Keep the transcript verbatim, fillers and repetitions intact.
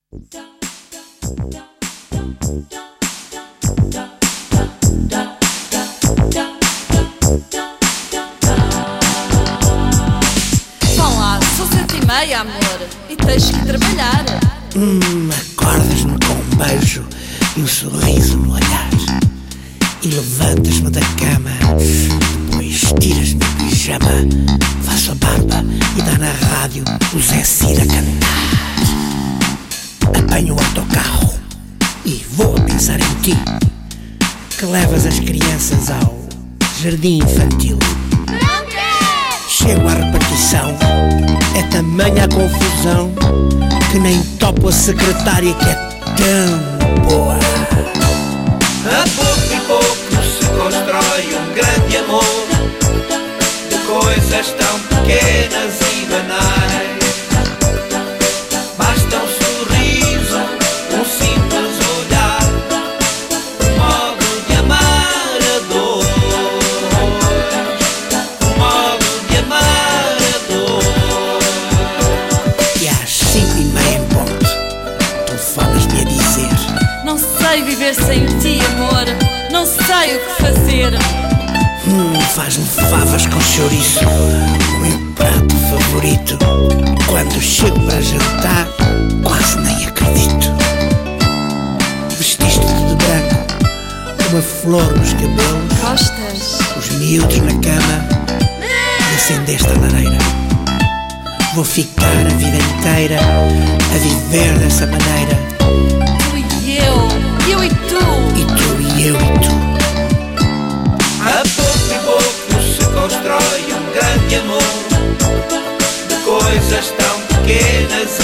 Vão lá, são sete e meia, amor, e tens que trabalhar. Hum, acordas-me com um beijo e um sorriso no olhar. E levantas-me da cama, depois tiras-me o pijama. Faço a barba e dá na rádio o Zé Cira cantar. Apanho o autocarro e vou a pensar em ti, que levas as crianças ao jardim infantil. Chego à repartição, é tamanha a confusão que nem topo a secretária que é tão boa. A pouco e pouco se constrói um grande amor, de coisas tão pequenas e banais. Basta um sorriso, um simples olhar, um modo de amar a dois, um modo de amar a dois. E às cinco e meia em ponto, telefonas-me a dizer: Não sei viver sem ti, amor, não sei o que fazer. Hum, faz-me favas com chouriço, o meu prato favorito. Quando chego para jantar, quase nem acredito. Vestiste-te de branco, uma flor nos cabelos, Gostas? os miúdos na cama e acendeste a lareira. Vou ficar a vida inteira a viver dessa maneira. Tu e eu, eu e tu. E tu e eu e tu. A pouco e pouco se constrói um grande amor, de coisas tão pequenas